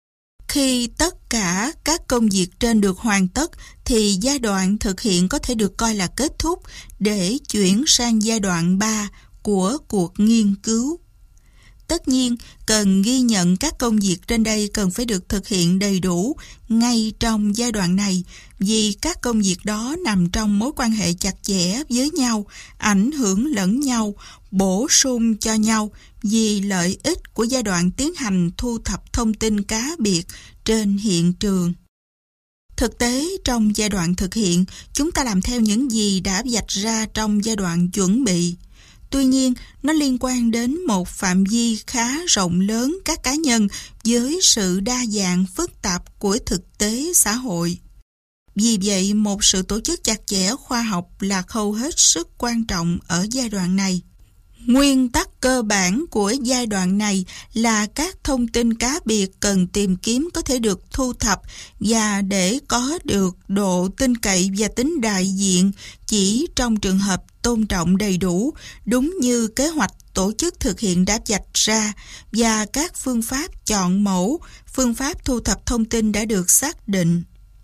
Khi tất cả các công việc trên được hoàn tất thì giai đoạn thực hiện có thể được coi là kết thúc để chuyển sang giai đoạn 3 của cuộc nghiên cứu. Tất nhiên, cần ghi nhận các công việc trên đây cần phải được thực hiện đầy đủ ngay trong giai đoạn này vì các công việc đó nằm trong mối quan hệ chặt chẽ với nhau, ảnh hưởng lẫn nhau, bổ sung cho nhau vì lợi ích của giai đoạn tiến hành thu thập thông tin cá biệt trên hiện trường. Thực tế, trong giai đoạn thực hiện, chúng ta làm theo những gì đã vạch ra trong giai đoạn chuẩn bị. Tuy nhiên, nó liên quan đến một phạm vi khá rộng lớn các cá nhân với sự đa dạng phức tạp của thực tế xã hội. Vì vậy, một sự tổ chức chặt chẽ khoa học là khâu hết sức quan trọng ở giai đoạn này. Nguyên tắc cơ bản của giai đoạn này là các thông tin cá biệt cần tìm kiếm có thể được thu thập và để có được độ tin cậy và tính đại diện chỉ trong trường hợp tôn trọng đầy đủ, đúng như kế hoạch tổ chức thực hiện đã vạch ra và các phương pháp chọn mẫu, phương pháp thu thập thông tin đã được xác định.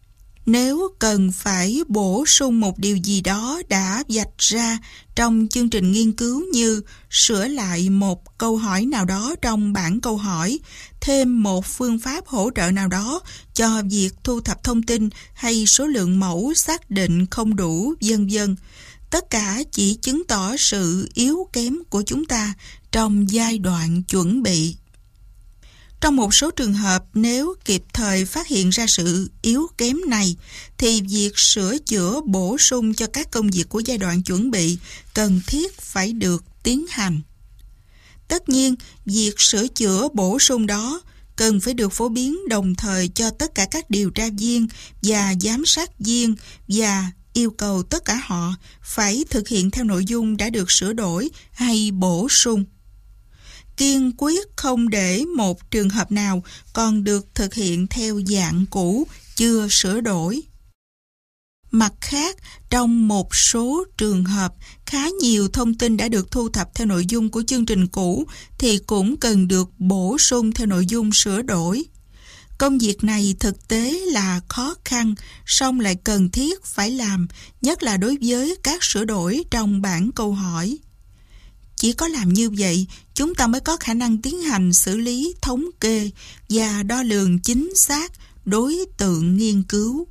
Nếu cần phải bổ sung một điều gì đó đã vạch ra trong chương trình nghiên cứu như sửa lại một câu hỏi nào đó trong bảng câu hỏi, thêm một phương pháp hỗ trợ nào đó cho việc thu thập thông tin hay số lượng mẫu xác định không đủ, vân vân, tất cả chỉ chứng tỏ sự yếu kém của chúng ta trong giai đoạn chuẩn bị. Trong một số trường hợp, nếu kịp thời phát hiện ra sự yếu kém này, thì việc sửa chữa bổ sung cho các công việc của giai đoạn chuẩn bị cần thiết phải được tiến hành. Tất nhiên, việc sửa chữa bổ sung đó cần phải được phổ biến đồng thời cho tất cả các điều tra viên và giám sát viên và yêu cầu tất cả họ phải thực hiện theo nội dung đã được sửa đổi hay bổ sung. Kiên quyết không để một trường hợp nào còn được thực hiện theo dạng cũ, chưa sửa đổi. Mặt khác, trong một số trường hợp, khá nhiều thông tin đã được thu thập theo nội dung của chương trình cũ thì cũng cần được bổ sung theo nội dung sửa đổi. Công việc này thực tế là khó khăn, song lại cần thiết phải làm, nhất là đối với các sửa đổi trong bảng câu hỏi. Chỉ có làm như vậy, chúng ta mới có khả năng tiến hành xử lý, thống kê và đo lường chính xác đối tượng nghiên cứu.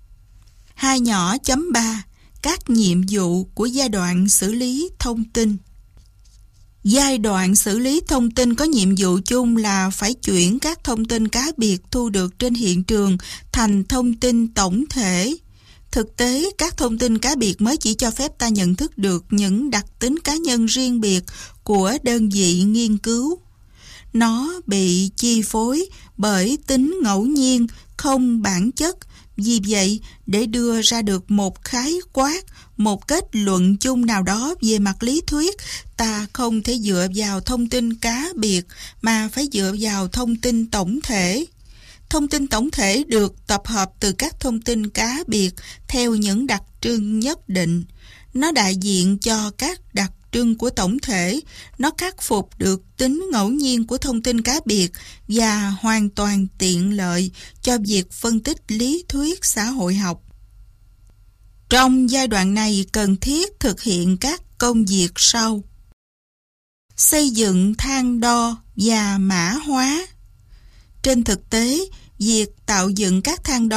2.3 Các nhiệm vụ của giai đoạn xử lý thông tin. Giai đoạn xử lý thông tin có nhiệm vụ chung là phải chuyển các thông tin cá biệt thu được trên hiện trường thành thông tin tổng thể. Thực tế, các thông tin cá biệt mới chỉ cho phép ta nhận thức được những đặc tính cá nhân riêng biệt của đơn vị nghiên cứu. Nó bị chi phối bởi tính ngẫu nhiên, không bản chất. Vì vậy, để đưa ra được một khái quát, một kết luận chung nào đó về mặt lý thuyết, ta không thể dựa vào thông tin cá biệt mà phải dựa vào thông tin tổng thể. Thông tin tổng thể được tập hợp từ các thông tin cá biệt theo những đặc trưng nhất định. Nó đại diện cho các đặc trưng của tổng thể, nó khắc phục được tính ngẫu nhiên của thông tin cá biệt và hoàn toàn tiện lợi cho việc phân tích lý thuyết xã hội học. Trong giai đoạn này cần thiết thực hiện các công việc sau: xây dựng thang đo và mã hóa. Trên thực tế, việc tạo dựng các thang đo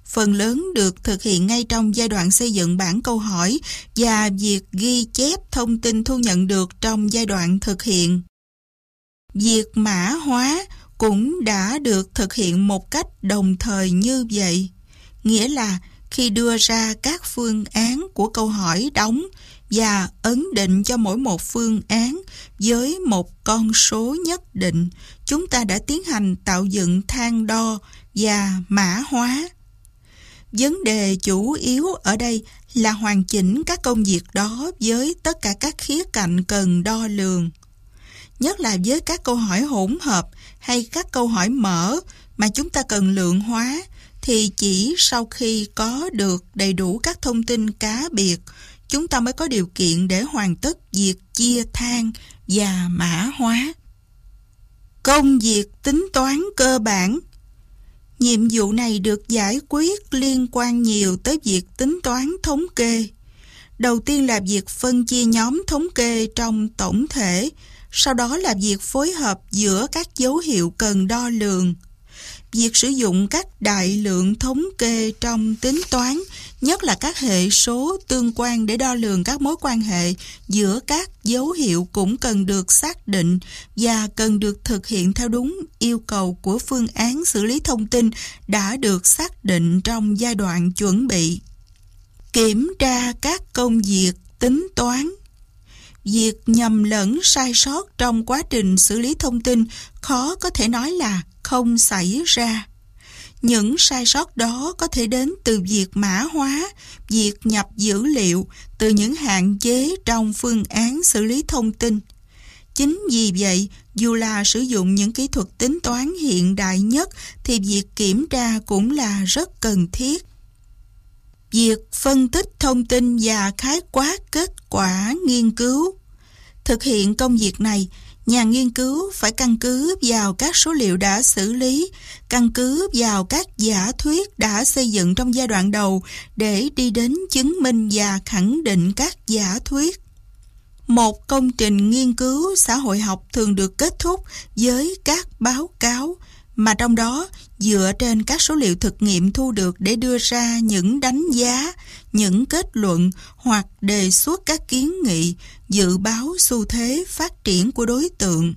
phần lớn được thực hiện ngay trong giai đoạn xây dựng bảng câu hỏi và việc ghi chép thông tin thu nhận được trong giai đoạn thực hiện. Việc mã hóa cũng đã được thực hiện một cách đồng thời như vậy, nghĩa là khi đưa ra các phương án của câu hỏi đóng và ấn định cho mỗi một phương án với một con số nhất định, chúng ta đã tiến hành tạo dựng thang đo và mã hóa. Vấn đề chủ yếu ở đây là hoàn chỉnh các công việc đó với tất cả các khía cạnh cần đo lường. Nhất là với các câu hỏi hỗn hợp hay các câu hỏi mở mà chúng ta cần lượng hóa, thì chỉ sau khi có được đầy đủ các thông tin cá biệt, chúng ta mới có điều kiện để hoàn tất việc chia thang và mã hóa. Công việc tính toán cơ bản. Nhiệm vụ này được giải quyết liên quan nhiều tới việc tính toán thống kê. Đầu tiên là việc phân chia nhóm thống kê trong tổng thể, sau đó là việc phối hợp giữa các dấu hiệu cần đo lường. Việc sử dụng các đại lượng thống kê trong tính toán, nhất là các hệ số tương quan để đo lường các mối quan hệ giữa các dấu hiệu cũng cần được xác định và cần được thực hiện theo đúng yêu cầu của phương án xử lý thông tin đã được xác định trong giai đoạn chuẩn bị. Kiểm tra các công việc tính toán. Việc nhầm lẫn sai sót trong quá trình xử lý thông tin khó có thể nói là không xảy ra. Những sai sót đó có thể đến từ việc mã hóa, việc nhập dữ liệu, từ những hạn chế trong phương án xử lý thông tin. Chính vì vậy, dù là sử dụng những kỹ thuật tính toán hiện đại nhất, thì việc kiểm tra cũng là rất cần thiết. Việc phân tích thông tin và khái quát kết quả nghiên cứu. Thực hiện công việc này, nhà nghiên cứu phải căn cứ vào các số liệu đã xử lý, căn cứ vào các giả thuyết đã xây dựng trong giai đoạn đầu để đi đến chứng minh và khẳng định các giả thuyết. Một công trình nghiên cứu xã hội học thường được kết thúc với các báo cáo, mà trong đó dựa trên các số liệu thực nghiệm thu được để đưa ra những đánh giá, những kết luận hoặc đề xuất các kiến nghị, dự báo xu thế phát triển của đối tượng.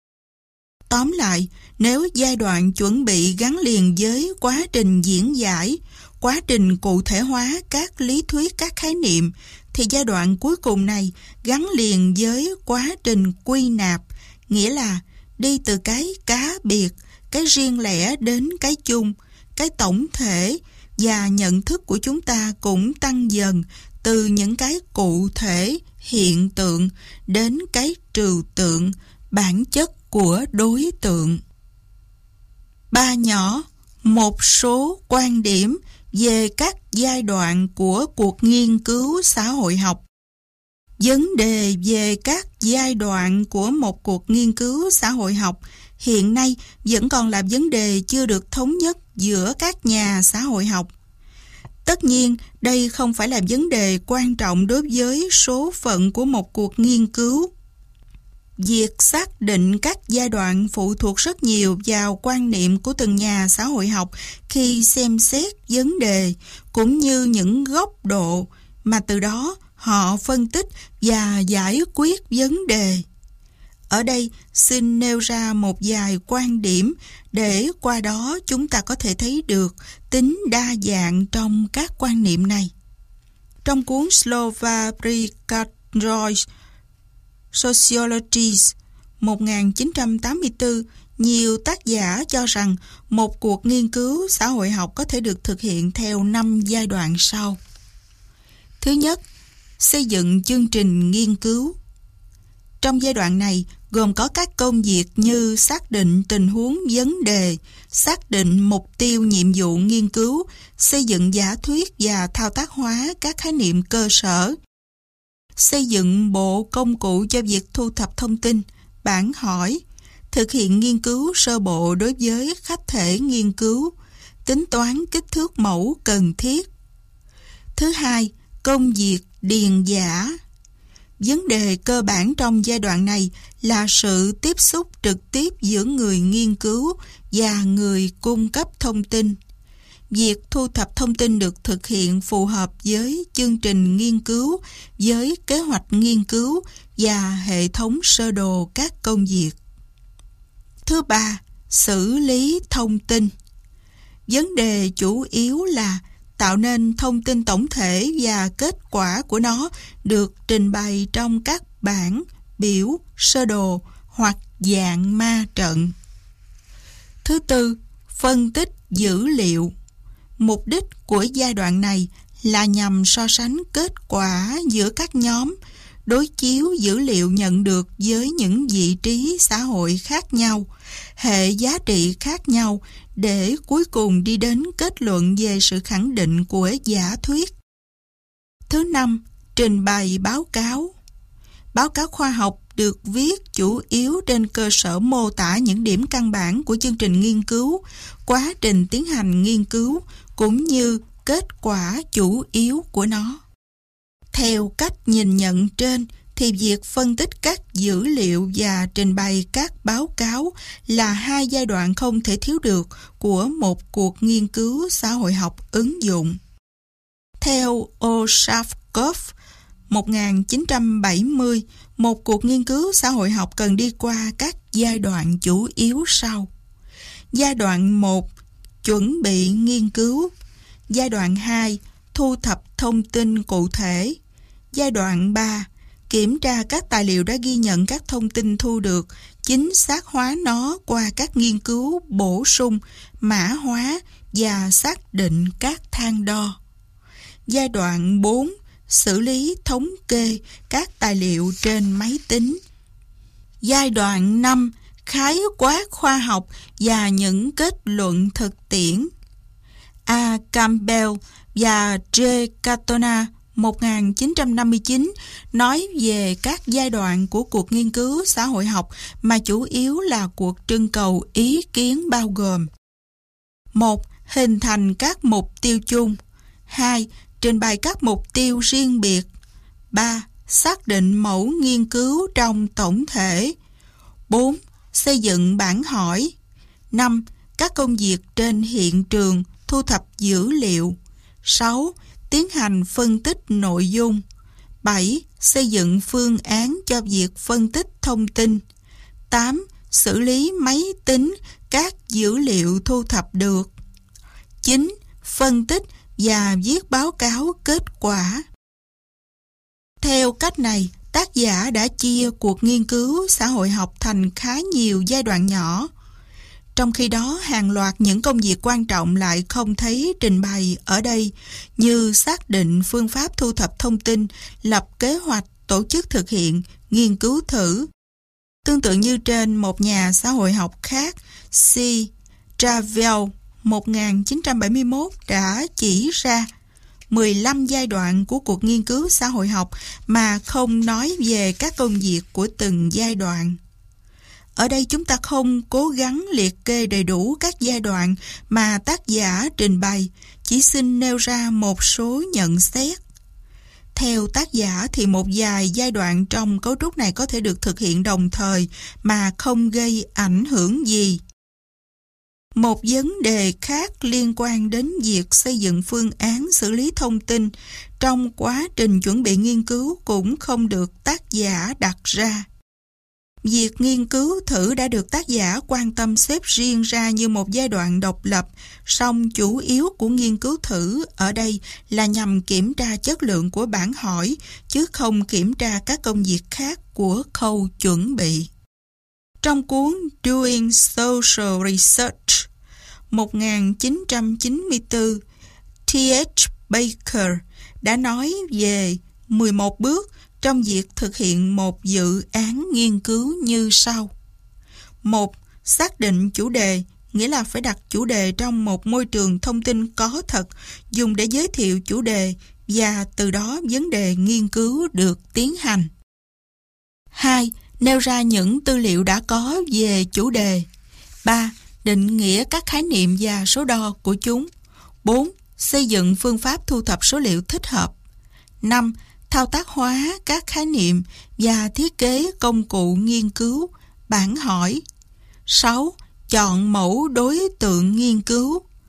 Tóm lại, nếu giai đoạn chuẩn bị gắn liền với quá trình diễn giải, quá trình cụ thể hóa các lý thuyết, các khái niệm, thì giai đoạn cuối cùng này gắn liền với quá trình quy nạp, nghĩa là đi từ cái cá biệt, cái riêng lẻ đến cái chung, cái tổng thể, và nhận thức của chúng ta cũng tăng dần từ những cái cụ thể, hiện tượng đến cái trừu tượng, bản chất của đối tượng. 3 nhỏ, một số quan điểm về các giai đoạn của cuộc nghiên cứu xã hội học. Vấn đề về các giai đoạn của một cuộc nghiên cứu xã hội học hiện nay vẫn còn là vấn đề chưa được thống nhất giữa các nhà xã hội học. Tất nhiên, đây không phải là vấn đề quan trọng đối với số phận của một cuộc nghiên cứu. Việc xác định các giai đoạn phụ thuộc rất nhiều vào quan niệm của từng nhà xã hội học khi xem xét vấn đề, cũng như những góc độ mà từ đó họ phân tích và giải quyết vấn đề. Ở đây xin nêu ra một vài quan điểm để qua đó chúng ta có thể thấy được tính đa dạng trong các quan niệm này. Trong cuốn Slova Prikazroj Sociologies 1984, nhiều tác giả cho rằng một cuộc nghiên cứu xã hội học có thể được thực hiện theo 5 giai đoạn sau. Thứ nhất, xây dựng chương trình nghiên cứu. Trong giai đoạn này, gồm có các công việc như xác định tình huống vấn đề, xác định mục tiêu nhiệm vụ nghiên cứu, xây dựng giả thuyết và thao tác hóa các khái niệm cơ sở, xây dựng bộ công cụ cho việc thu thập thông tin, bản hỏi, thực hiện nghiên cứu sơ bộ đối với khách thể nghiên cứu, tính toán kích thước mẫu cần thiết. Thứ hai, công việc điền giả. Vấn đề cơ bản trong giai đoạn này là sự tiếp xúc trực tiếp giữa người nghiên cứu và người cung cấp thông tin. việc thu thập thông tin được thực hiện phù hợp với chương trình nghiên cứu, với kế hoạch nghiên cứu và hệ thống sơ đồ các công việc. Thứ ba, xử lý thông tin. Vấn đề chủ yếu là tạo nên thông tin tổng thể và kết quả của nó được trình bày trong các bảng, biểu, sơ đồ hoặc dạng ma trận. Thứ tư, phân tích dữ liệu. Mục đích của giai đoạn này là nhằm so sánh kết quả giữa các nhóm, đối chiếu dữ liệu nhận được với những vị trí xã hội khác nhau, hệ giá trị khác nhau để cuối cùng đi đến kết luận về sự khẳng định của giả thuyết. Thứ năm, trình bày báo cáo. Báo cáo khoa học được viết chủ yếu trên cơ sở mô tả những điểm căn bản của chương trình nghiên cứu, quá trình tiến hành nghiên cứu, cũng như kết quả chủ yếu của nó. Theo cách nhìn nhận trên, thì việc phân tích các dữ liệu và trình bày các báo cáo là hai giai đoạn không thể thiếu được của một cuộc nghiên cứu xã hội học ứng dụng. Theo Osafkov, 1970, một cuộc nghiên cứu xã hội học cần đi qua các giai đoạn chủ yếu sau. Giai đoạn 1, chuẩn bị nghiên cứu. Giai đoạn 2, thu thập thông tin cụ thể. Giai đoạn 3, kiểm tra các tài liệu đã ghi nhận các thông tin thu được, chính xác hóa nó qua các nghiên cứu bổ sung, mã hóa và xác định các thang đo. Giai đoạn 4, xử lý thống kê các tài liệu trên máy tính. Giai đoạn 5, khái quát khoa học và những kết luận thực tiễn. A. Campbell và J. Katona 1959 nói về các giai đoạn của cuộc nghiên cứu xã hội học mà chủ yếu là cuộc trưng cầu ý kiến bao gồm: 1. Hình thành các mục tiêu chung. 2. Trình bày các mục tiêu riêng biệt. 3. Xác định mẫu nghiên cứu trong tổng thể. 4. Xây dựng bản hỏi. 5. Các công việc trên hiện trường, thu thập dữ liệu. 6. Tiến hành phân tích nội dung. 7. Xây dựng phương án cho việc phân tích thông tin. 8. Xử lý máy tính các dữ liệu thu thập được. 9. Phân tích và viết báo cáo kết quả. Theo cách này, tác giả đã chia cuộc nghiên cứu xã hội học thành khá nhiều giai đoạn nhỏ. Trong khi đó, hàng loạt những công việc quan trọng lại không thấy trình bày ở đây, như xác định phương pháp thu thập thông tin, lập kế hoạch, tổ chức thực hiện, nghiên cứu thử. Tương tự như trên, một nhà xã hội học khác, C. Travell 1971 đã chỉ ra 15 giai đoạn của cuộc nghiên cứu xã hội học mà không nói về các công việc của từng giai đoạn. Ở đây chúng ta không cố gắng liệt kê đầy đủ các giai đoạn mà tác giả trình bày, chỉ xin nêu ra một số nhận xét. Theo tác giả thì một vài giai đoạn trong cấu trúc này có thể được thực hiện đồng thời mà không gây ảnh hưởng gì. Một vấn đề khác liên quan đến việc xây dựng phương án xử lý thông tin trong quá trình chuẩn bị nghiên cứu cũng không được tác giả đặt ra. Việc nghiên cứu thử đã được tác giả quan tâm xếp riêng ra như một giai đoạn độc lập, song chủ yếu của nghiên cứu thử ở đây là nhằm kiểm tra chất lượng của bản hỏi, chứ không kiểm tra các công việc khác của khâu chuẩn bị. Trong cuốn Doing Social Research 1994, T.H. Baker đã nói về 11 bước trong việc thực hiện một dự án nghiên cứu như sau. 1. Xác định chủ đề, nghĩa là phải đặt chủ đề trong một môi trường thông tin có thật, dùng để giới thiệu chủ đề và từ đó vấn đề nghiên cứu được tiến hành. 2. Nêu ra những tư liệu đã có về chủ đề. 3. Định nghĩa các khái niệm và số đo của chúng. 4. Xây dựng phương pháp thu thập số liệu thích hợp. 5. Thao tác hóa các khái niệm và thiết kế công cụ nghiên cứu, bản hỏi. 6. Chọn mẫu đối tượng nghiên cứu.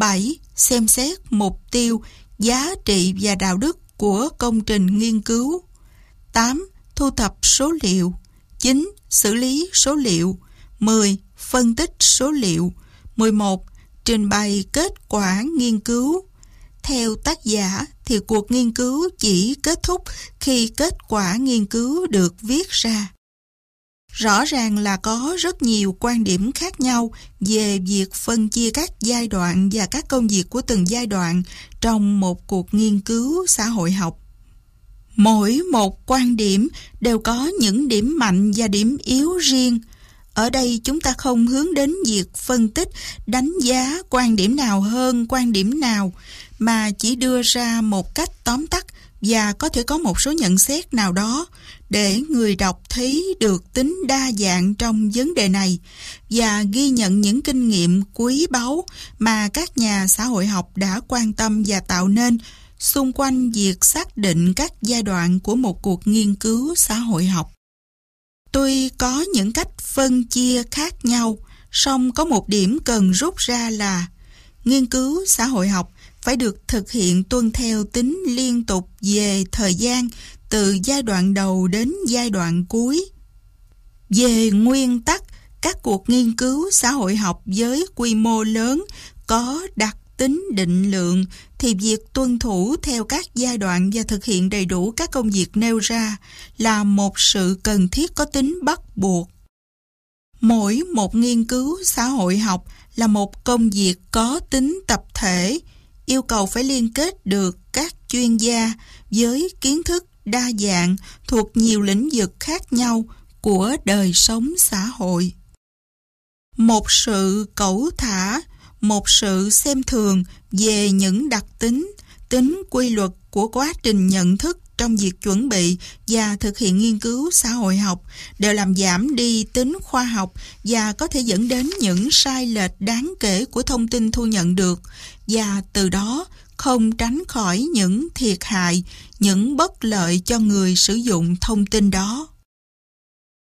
7. Xem xét mục tiêu, giá trị và đạo đức của công trình nghiên cứu. 8. Thu thập số liệu. 9. Xử lý số liệu. 10. Phân tích số liệu. 11. Trình bày kết quả nghiên cứu. Theo tác giả thì cuộc nghiên cứu chỉ kết thúc khi kết quả nghiên cứu được viết ra. Rõ ràng là có rất nhiều quan điểm khác nhau về việc phân chia các giai đoạn và các công việc của từng giai đoạn trong một cuộc nghiên cứu xã hội học. Mỗi một quan điểm đều có những điểm mạnh và điểm yếu riêng. Ở đây chúng ta không hướng đến việc phân tích, đánh giá quan điểm nào hơn quan điểm nào, mà chỉ đưa ra một cách tóm tắt và có thể có một số nhận xét nào đó để người đọc thấy được tính đa dạng trong vấn đề này và ghi nhận những kinh nghiệm quý báu mà các nhà xã hội học đã quan tâm và tạo nên xung quanh việc xác định các giai đoạn của một cuộc nghiên cứu xã hội học. Tuy có những cách phân chia khác nhau, song có một điểm cần rút ra là nghiên cứu xã hội học phải được thực hiện tuân theo tính liên tục về thời gian từ giai đoạn đầu đến giai đoạn cuối. Về nguyên tắc, các cuộc nghiên cứu xã hội học với quy mô lớn có đặc tính định lượng thì việc tuân thủ theo các giai đoạn và thực hiện đầy đủ các công việc nêu ra là một sự cần thiết có tính bắt buộc. Mỗi một nghiên cứu xã hội học là một công việc có tính tập thể, yêu cầu phải liên kết được các chuyên gia với kiến thức đa dạng thuộc nhiều lĩnh vực khác nhau của đời sống xã hội. Một sự cẩu thả, một sự xem thường về những đặc tính, tính quy luật của quá trình nhận thức trong việc chuẩn bị và thực hiện nghiên cứu xã hội học đều làm giảm đi tính khoa học và có thể dẫn đến những sai lệch đáng kể của thông tin thu nhận được và từ đó không tránh khỏi những thiệt hại, những bất lợi cho người sử dụng thông tin đó.